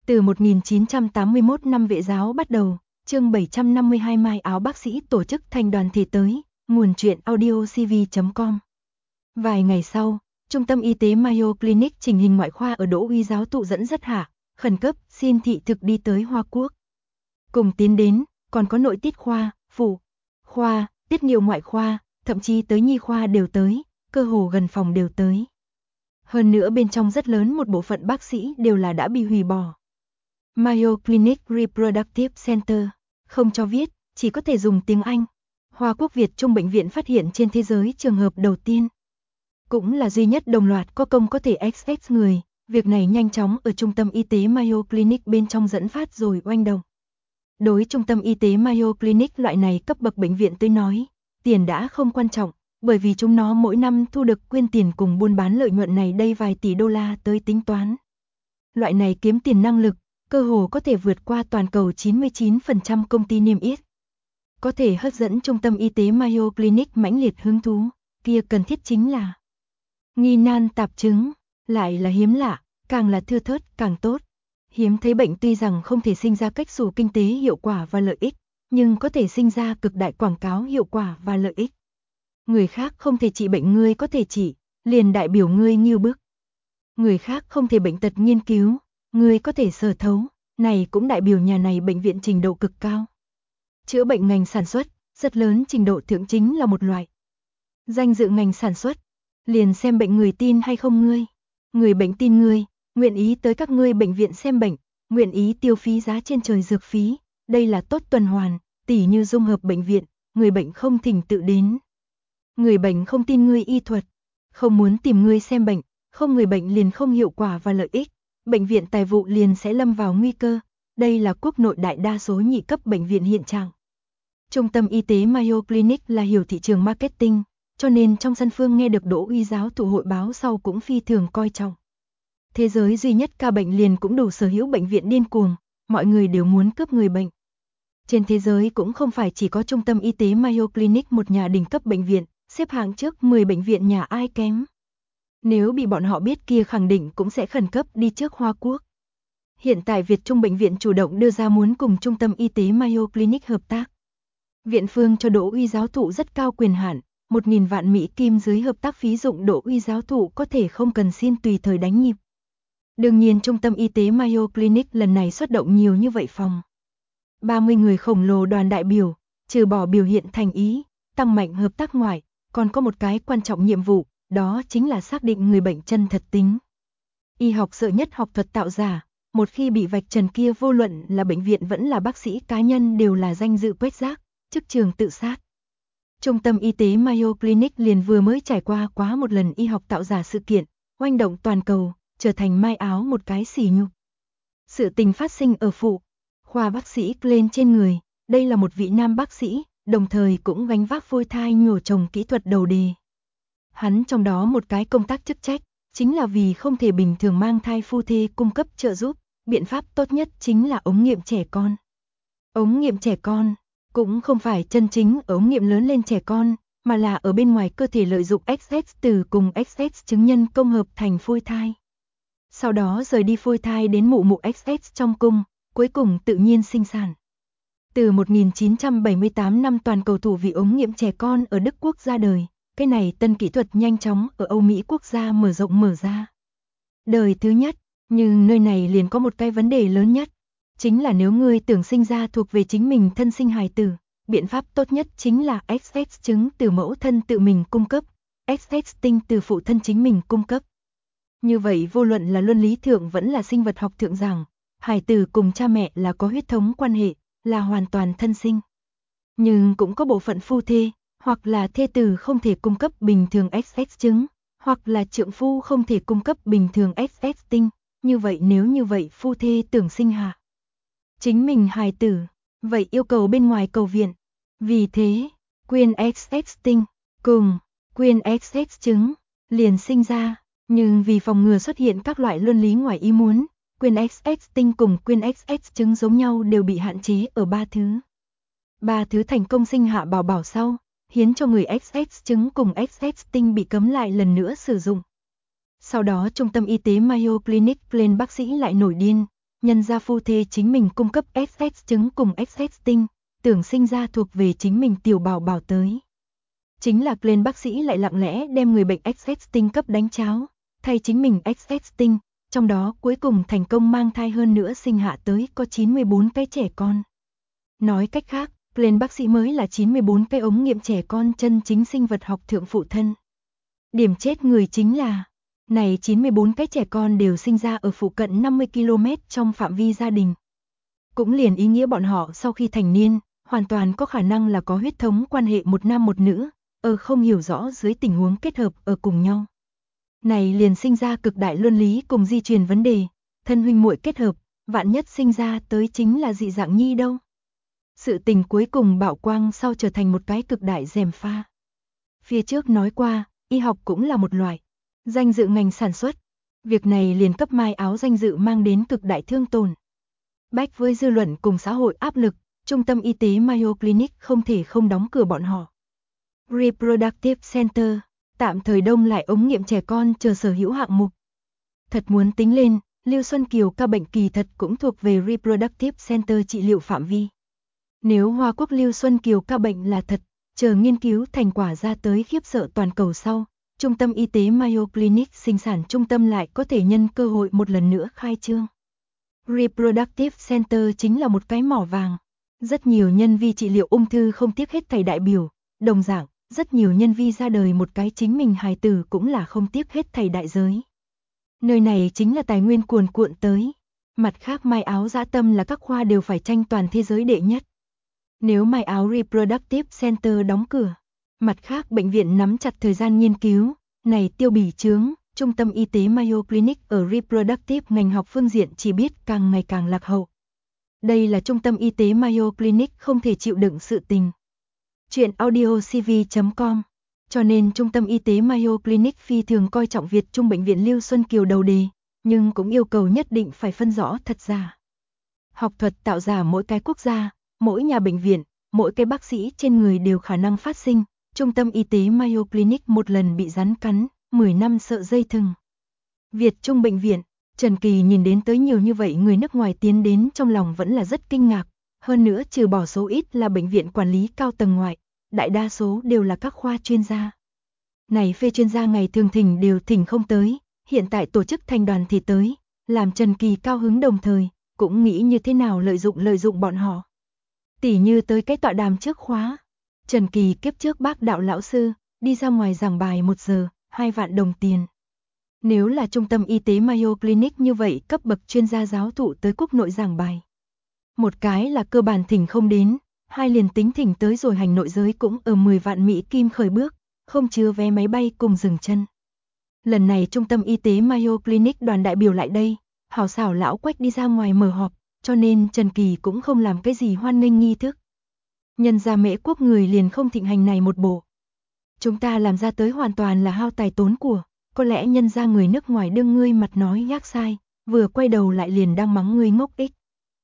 Từ 1981 năm Vệ giáo bắt đầu, chương 752 Mai áo bác sĩ tổ chức thành đoàn thể tới, nguồn truyện audiocv.com. Vài ngày sau, Trung tâm Y tế Mayo Clinic chỉnh hình ngoại khoa ở Đỗ Uy giáo thụ dẫn dắt hạ, khẩn cấp, xin thị thực đi tới Hoa Quốc. Cùng tiến đến, còn có nội tiết khoa, phụ khoa, tiết niệu ngoại khoa, thậm chí tới nhi khoa đều tới, cơ hồ gần phòng đều tới. Hơn nữa bên trong rất lớn một bộ phận bác sĩ đều là đã bị hủy bỏ. Mayo Clinic Reproductive Center, không cho viết, chỉ có thể dùng tiếng Anh. Hoa Quốc Việt Trung bệnh viện phát hiện trên thế giới trường hợp đầu tiên. Cũng là duy nhất đồng loạt có công có thể XX người, việc này nhanh chóng ở Trung tâm Y tế Mayo Clinic bên trong dẫn phát rồi oanh động. Đối Trung tâm Y tế Mayo Clinic loại này cấp bậc bệnh viện tới nói, tiền đã không quan trọng, bởi vì chúng nó mỗi năm thu được quyên tiền cùng buôn bán lợi nhuận này đây vài tỷ đô la tới tính toán. Loại này kiếm tiền năng lực, cơ hồ có thể vượt qua toàn cầu 99% công ty niêm yết. Có thể hấp dẫn Trung tâm Y tế Mayo Clinic mãnh liệt hứng thú, kia cần thiết chính là nghi nan tạp chứng, lại là hiếm lạ, càng là thưa thớt càng tốt. Hiếm thấy bệnh tuy rằng không thể sinh ra cách xù kinh tế hiệu quả và lợi ích, nhưng có thể sinh ra cực đại quảng cáo hiệu quả và lợi ích. Người khác không thể trị bệnh ngươi có thể trị, liền đại biểu ngươi nghiêu bức. Người khác không thể bệnh tật nghiên cứu, ngươi có thể sở thấu, này cũng đại biểu nhà này bệnh viện trình độ cực cao. Chữa bệnh ngành sản xuất, rất lớn trình độ thượng chính là một loại. Danh dự ngành sản xuất, liền xem bệnh người tin hay không ngươi. Người bệnh tin ngươi, nguyện ý tới các ngươi bệnh viện xem bệnh, nguyện ý tiêu phí giá trên trời dược phí, đây là tốt tuần hoàn, tỉ như dung hợp bệnh viện, người bệnh không thỉnh tự đến. Người bệnh không tin ngươi y thuật, không muốn tìm ngươi xem bệnh, không người bệnh liền không hiệu quả và lợi ích, bệnh viện tài vụ liền sẽ lâm vào nguy cơ, đây là quốc nội đại đa số nhị cấp bệnh viện hiện trạng. Trung tâm Y tế Mayo Clinic là hiểu thị trường marketing, cho nên trong sân phương nghe được Đỗ Uy giáo thụ hội báo sau cũng phi thường coi trọng. Thế giới duy nhất ca bệnh liền cũng đủ sở hữu bệnh viện điên cuồng, mọi người đều muốn cướp người bệnh. Trên thế giới cũng không phải chỉ có Trung tâm Y tế Mayo Clinic một nhà đỉnh cấp bệnh viện, xếp hạng trước 10 bệnh viện nhà ai kém. Nếu bị bọn họ biết kia khẳng định cũng sẽ khẩn cấp đi trước Hoa Quốc. Hiện tại Việt Trung bệnh viện chủ động đưa ra muốn cùng Trung tâm Y tế Mayo Clinic hợp tác. Viện phương cho Đỗ Uy giáo thụ rất cao quyền hạn, 1.000 vạn Mỹ Kim dưới hợp tác phí dụng Đỗ Uy giáo thụ có thể không cần xin tùy thời đánh nhịp. Đương nhiên Trung tâm Y tế Mayo Clinic lần này xuất động nhiều như vậy phòng. 30 người khổng lồ đoàn đại biểu, trừ bỏ biểu hiện thành ý, tăng mạnh hợp tác ngoại, còn có một cái quan trọng nhiệm vụ, đó chính là xác định người bệnh chân thật tính. Y học sợ nhất học thuật tạo giả, một khi bị vạch trần kia vô luận là bệnh viện vẫn là bác sĩ cá nhân đều là danh dự quét rác, chức trường tự sát. Trung tâm Y tế Mayo Clinic liền vừa mới trải qua quá một lần y học tạo giả sự kiện, oanh động toàn cầu, trở thành mai áo một cái sỉ nhục. Sự tình phát sinh ở phụ khoa bác sĩ Glenn trên người, đây là một vị nam bác sĩ, đồng thời cũng gánh vác phôi thai nhổ chồng kỹ thuật đầu đề. Hắn trong đó một cái công tác chức trách, chính là vì không thể bình thường mang thai phu thê cung cấp trợ giúp, biện pháp tốt nhất chính là ống nghiệm trẻ con. Ống nghiệm trẻ con, cũng không phải chân chính ống nghiệm lớn lên trẻ con, mà là ở bên ngoài cơ thể lợi dụng XX từ cùng XX chứng nhân công hợp thành phôi thai. Sau đó rời đi phôi thai đến mụ mụ XX trong cung, cuối cùng tự nhiên sinh sản. Từ 1978 năm toàn cầu thủ vị ống nghiệm trẻ con ở Đức Quốc ra đời, cái này tân kỹ thuật nhanh chóng ở Âu Mỹ quốc gia mở rộng mở ra. Đời thứ nhất, nhưng nơi này liền có một cái vấn đề lớn nhất, chính là nếu ngươi tưởng sinh ra thuộc về chính mình thân sinh hài tử, biện pháp tốt nhất chính là XX trứng từ mẫu thân tự mình cung cấp, XX tinh từ phụ thân chính mình cung cấp. Như vậy vô luận là luân lý thượng vẫn là sinh vật học thượng giảng, hài tử cùng cha mẹ là có huyết thống quan hệ, là hoàn toàn thân sinh. Nhưng cũng có bộ phận phu thê, hoặc là thê tử không thể cung cấp bình thường XX trứng, hoặc là trượng phu không thể cung cấp bình thường XX tinh. Như vậy nếu như vậy phu thê tưởng sinh hạ chính mình hài tử, vậy yêu cầu bên ngoài cầu viện. Vì thế, quyên XX tinh cùng quyên XX trứng liền sinh ra, nhưng vì phòng ngừa xuất hiện các loại luân lý ngoài ý muốn, quyên XX tinh cùng quyên XX trứng giống nhau đều bị hạn chế ở 3 thứ. 3 thứ thành công sinh hạ bảo bảo sau, hiến cho người XX trứng cùng XX tinh bị cấm lại lần nữa sử dụng. Sau đó Trung tâm Y tế Mayo Clinic lên bác sĩ lại nổi điên, nhân gia phu thê chính mình cung cấp XX trứng cùng XX tinh, tưởng sinh ra thuộc về chính mình tiểu bảo bảo tới. Chính là Glenn bác sĩ lại lặng lẽ đem người bệnh XX tinh cấp đánh cháo, thay chính mình XX tinh, trong đó cuối cùng thành công mang thai hơn nữa sinh hạ tới có 94 cái trẻ con. Nói cách khác, Glenn bác sĩ mới là 94 cái ống nghiệm trẻ con chân chính sinh vật học thượng phụ thân. Điểm chết người chính là, này 94 cái trẻ con đều sinh ra ở phụ cận 50 km trong phạm vi gia đình. Cũng liền ý nghĩa bọn họ sau khi thành niên, hoàn toàn có khả năng là có huyết thống quan hệ một nam một nữ, ở không hiểu rõ dưới tình huống kết hợp ở cùng nhau. Này liền sinh ra cực đại luân lý cùng di truyền vấn đề, thân huynh muội kết hợp, vạn nhất sinh ra tới chính là dị dạng nhi đâu. Sự tình cuối cùng bạo quang sau trở thành một cái cực đại gièm pha. Phía trước nói qua, y học cũng là một loại danh dự ngành sản xuất. Việc này liền cấp Mai Áo danh dự mang đến cực đại thương tổn. Bách với dư luận cùng xã hội áp lực, trung tâm y tế Mayo Clinic không thể không đóng cửa bọn họ. Reproductive Center, tạm thời đông lại ống nghiệm trẻ con chờ sở hữu hạng mục. Thật muốn tính lên, Lưu Xuân Kiều ca bệnh kỳ thật cũng thuộc về Reproductive Center trị liệu phạm vi. Nếu Hoa Quốc Lưu Xuân Kiều ca bệnh là thật, chờ nghiên cứu thành quả ra tới khiếp sợ toàn cầu sau, trung tâm y tế Mayo Clinic sinh sản trung tâm lại có thể nhân cơ hội một lần nữa khai trương. Reproductive Center chính là một cái mỏ vàng. Rất nhiều nhân vi trị liệu ung thư không tiếc hết thảy đại biểu, đồng dạng, rất nhiều nhân vi ra đời một cái chính mình hài tử cũng là không tiếc hết thảy đại giới. Nơi này chính là tài nguyên cuồn cuộn tới. Mặt khác Mai Áo dã tâm là các khoa đều phải tranh toàn thế giới đệ nhất. Nếu Mai Áo Reproductive Center đóng cửa, mặt khác bệnh viện nắm chặt thời gian nghiên cứu, này tiêu bỉ chướng, trung tâm y tế Mayo Clinic ở Reproductive ngành học phương diện chỉ biết càng ngày càng lạc hậu. Đây là trung tâm y tế Mayo Clinic không thể chịu đựng sự tình. Chuyện audiocv.com. Cho nên trung tâm y tế Mayo Clinic phi thường coi trọng Việt Trung bệnh viện Lưu Xuân Kiều đầu đề, nhưng cũng yêu cầu nhất định phải phân rõ thật giả. Học thuật tạo giả mỗi cái quốc gia, mỗi nhà bệnh viện, mỗi cái bác sĩ trên người đều khả năng phát sinh. Trung tâm y tế Mayo Clinic một lần bị rắn cắn, 10 năm sợ dây thừng. Việt Trung bệnh viện, Trần Kỳ nhìn đến tới nhiều như vậy người nước ngoài tiến đến trong lòng vẫn là rất kinh ngạc. Hơn nữa trừ bỏ số ít là bệnh viện quản lý cao tầng ngoại, đại đa số đều là các khoa chuyên gia. Này phê chuyên gia ngày thường thỉnh đều thỉnh không tới, hiện tại tổ chức thành đoàn thì tới, làm Trần Kỳ cao hứng đồng thời, cũng nghĩ như thế nào lợi dụng bọn họ. Tỉ như tới cái tọa đàm trước khóa. Trần Kỳ kiếp trước bác đạo lão sư, đi ra ngoài giảng bài 1 giờ, 2 vạn đồng tiền. Nếu là trung tâm y tế Mayo Clinic như vậy cấp bậc chuyên gia giáo thụ tới quốc nội giảng bài. Một cái là cơ bản thỉnh không đến, hai liền tính thỉnh tới rồi hành nội giới cũng ở 10 vạn Mỹ Kim khởi bước, không chứa vé máy bay cùng dừng chân. Lần này trung tâm y tế Mayo Clinic đoàn đại biểu lại đây, hảo xảo lão Quách đi ra ngoài mở họp, cho nên Trần Kỳ cũng không làm cái gì hoan nghênh nghi thức. Nhân gia Mễ quốc người liền không thịnh hành này một bộ. Chúng ta làm ra tới hoàn toàn là hao tài tốn của, có lẽ nhân gia người nước ngoài đương ngươi mặt nói gác sai, vừa quay đầu lại liền đang mắng ngươi ngốc ích.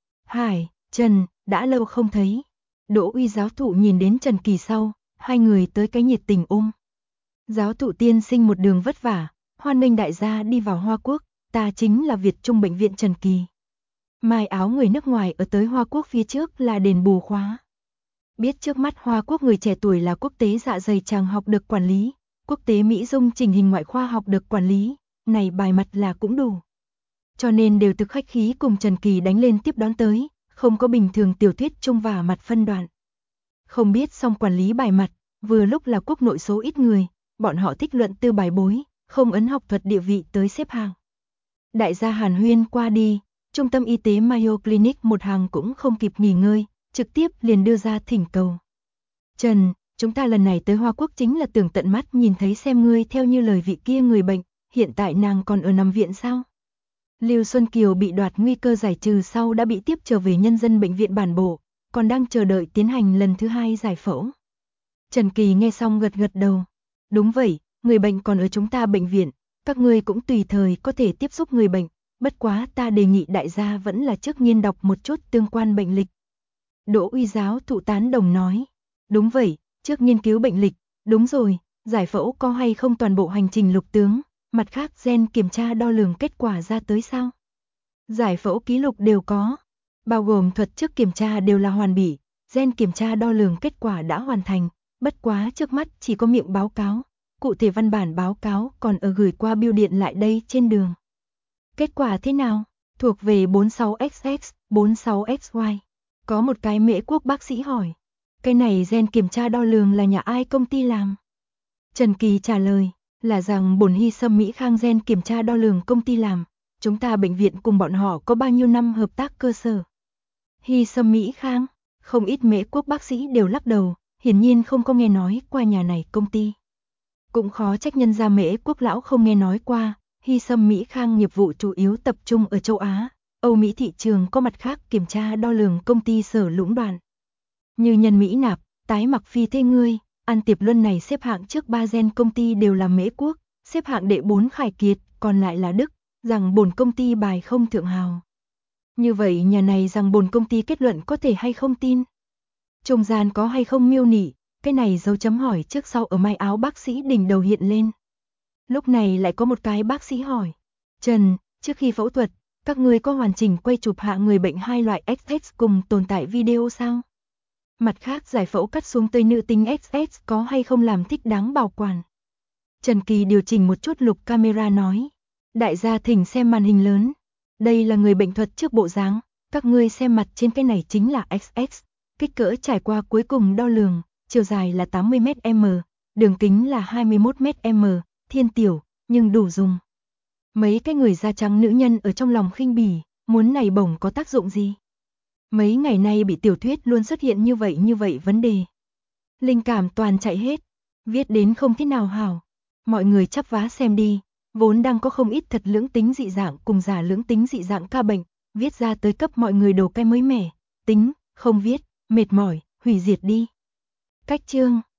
Hải, Trần, đã lâu không thấy. Đỗ Uy giáo thụ nhìn đến Trần Kỳ sau, hai người tới cái nhiệt tình ôm. Giáo thụ tiên sinh một đường vất vả, hoan nghênh đại gia đi vào Hoa Quốc, ta chính là Việt Trung bệnh viện Trần Kỳ. Mai Áo người nước ngoài ở tới Hoa Quốc phía trước là đền bù khóa. Biết trước mắt Hoa Quốc người trẻ tuổi là quốc tế dạ dày tràng học được quản lý, quốc tế Mỹ dung chỉnh hình ngoại khoa học được quản lý, này bài mặt là cũng đủ. Cho nên đều thực khách khí cùng Trần Kỳ đánh lên tiếp đón tới, không có bình thường tiểu thuyết chung và mặt phân đoạn. Không biết xong quản lý bài mặt, vừa lúc là quốc nội số ít người, bọn họ thích luận tư bài bối, không ấn học thuật địa vị tới xếp hàng. Đại gia Hàn Huyên qua đi, trung tâm y tế Mayo Clinic một hàng cũng không kịp nghỉ ngơi, trực tiếp liền đưa ra thỉnh cầu. Trần, chúng ta lần này tới Hoa Quốc chính là tưởng tận mắt nhìn thấy xem ngươi theo như lời vị kia người bệnh, hiện tại nàng còn ở nằm viện sao? Lưu Xuân Kiều bị đoạt nguy cơ giải trừ sau đã bị tiếp trở về nhân dân bệnh viện bản bộ, còn đang chờ đợi tiến hành lần thứ 2 giải phẫu. Trần Kỳ nghe xong gật gật đầu. Đúng vậy, người bệnh còn ở chúng ta bệnh viện, các ngươi cũng tùy thời có thể tiếp xúc người bệnh, bất quá ta đề nghị đại gia vẫn là trước nghiên đọc một chút tương quan bệnh lịch. Đỗ Uy giáo thụ tán đồng nói. Đúng vậy, trước nghiên cứu bệnh lịch, đúng rồi, giải phẫu có hay không toàn bộ hành trình lục tướng, mặt khác gen kiểm tra đo lường kết quả ra tới sao? Giải phẫu ký lục đều có, bao gồm thuật trước kiểm tra đều là hoàn bỉ, gen kiểm tra đo lường kết quả đã hoàn thành, bất quá trước mắt chỉ có miệng báo cáo, cụ thể văn bản báo cáo còn ở gửi qua bưu điện lại đây trên đường. Kết quả thế nào? Thuộc về 46XX, 46XY. Có một cái Mễ Quốc bác sĩ hỏi, cái này gen kiểm tra đo lường là nhà ai công ty làm? Trần Kỳ trả lời, là rằng bổn Hy Sâm Mỹ Khang gen kiểm tra đo lường công ty làm, chúng ta bệnh viện cùng bọn họ có bao nhiêu năm hợp tác cơ sở. Hy Sâm Mỹ Khang, không ít Mễ Quốc bác sĩ đều lắc đầu, hiển nhiên không có nghe nói qua nhà này công ty. Cũng khó trách nhân gia Mễ Quốc lão không nghe nói qua, Hy Sâm Mỹ Khang nghiệp vụ chủ yếu tập trung ở châu Á, Âu Mỹ thị trường có mặt khác kiểm tra đo lường công ty sở lũng đoạn. Như Nhân Mỹ Nạp, Tái Mặc Phi Thê Ngươi, An Tiệp Luân này xếp hạng trước 3 gen công ty đều là Mễ Quốc, xếp hạng đệ 4 Khải Kiệt, còn lại là Đức, rằng bổn công ty bài không thượng hào. Như vậy nhà này rằng bổn công ty kết luận có thể hay không tin? Trung gian có hay không miêu nỉ, cái này dấu chấm hỏi trước sau ở may áo bác sĩ đỉnh đầu hiện lên. Lúc này lại có một cái bác sĩ hỏi, Trần, trước khi phẫu thuật, các ngươi có hoàn chỉnh quay chụp hạ người bệnh hai loại XX cùng tồn tại video sao? Mặt khác giải phẫu cắt xuống tươi nữ tính XX có hay không làm thích đáng bảo quản? Trần Kỳ điều chỉnh một chút lục camera nói, đại gia thỉnh xem màn hình lớn. Đây là người bệnh thuật trước bộ dáng, các ngươi xem mặt trên cái này chính là XX, kích cỡ trải qua cuối cùng đo lường, chiều dài là 80m, đường kính là 21m, thiên tiểu, nhưng đủ dùng. Mấy cái người da trắng nữ nhân ở trong lòng khinh bỉ, muốn này bổng có tác dụng gì? Mấy ngày nay bị tiểu thuyết luôn xuất hiện như vậy vấn đề. Linh cảm toàn chạy hết, viết đến không thế nào hảo. Mọi người chắp vá xem đi, vốn đang có không ít thật lưỡng tính dị dạng cùng giả lưỡng tính dị dạng ca bệnh, viết ra tới cấp mọi người đồ cái mới mẻ, tính, không viết, mệt mỏi, hủy diệt đi. Cách chương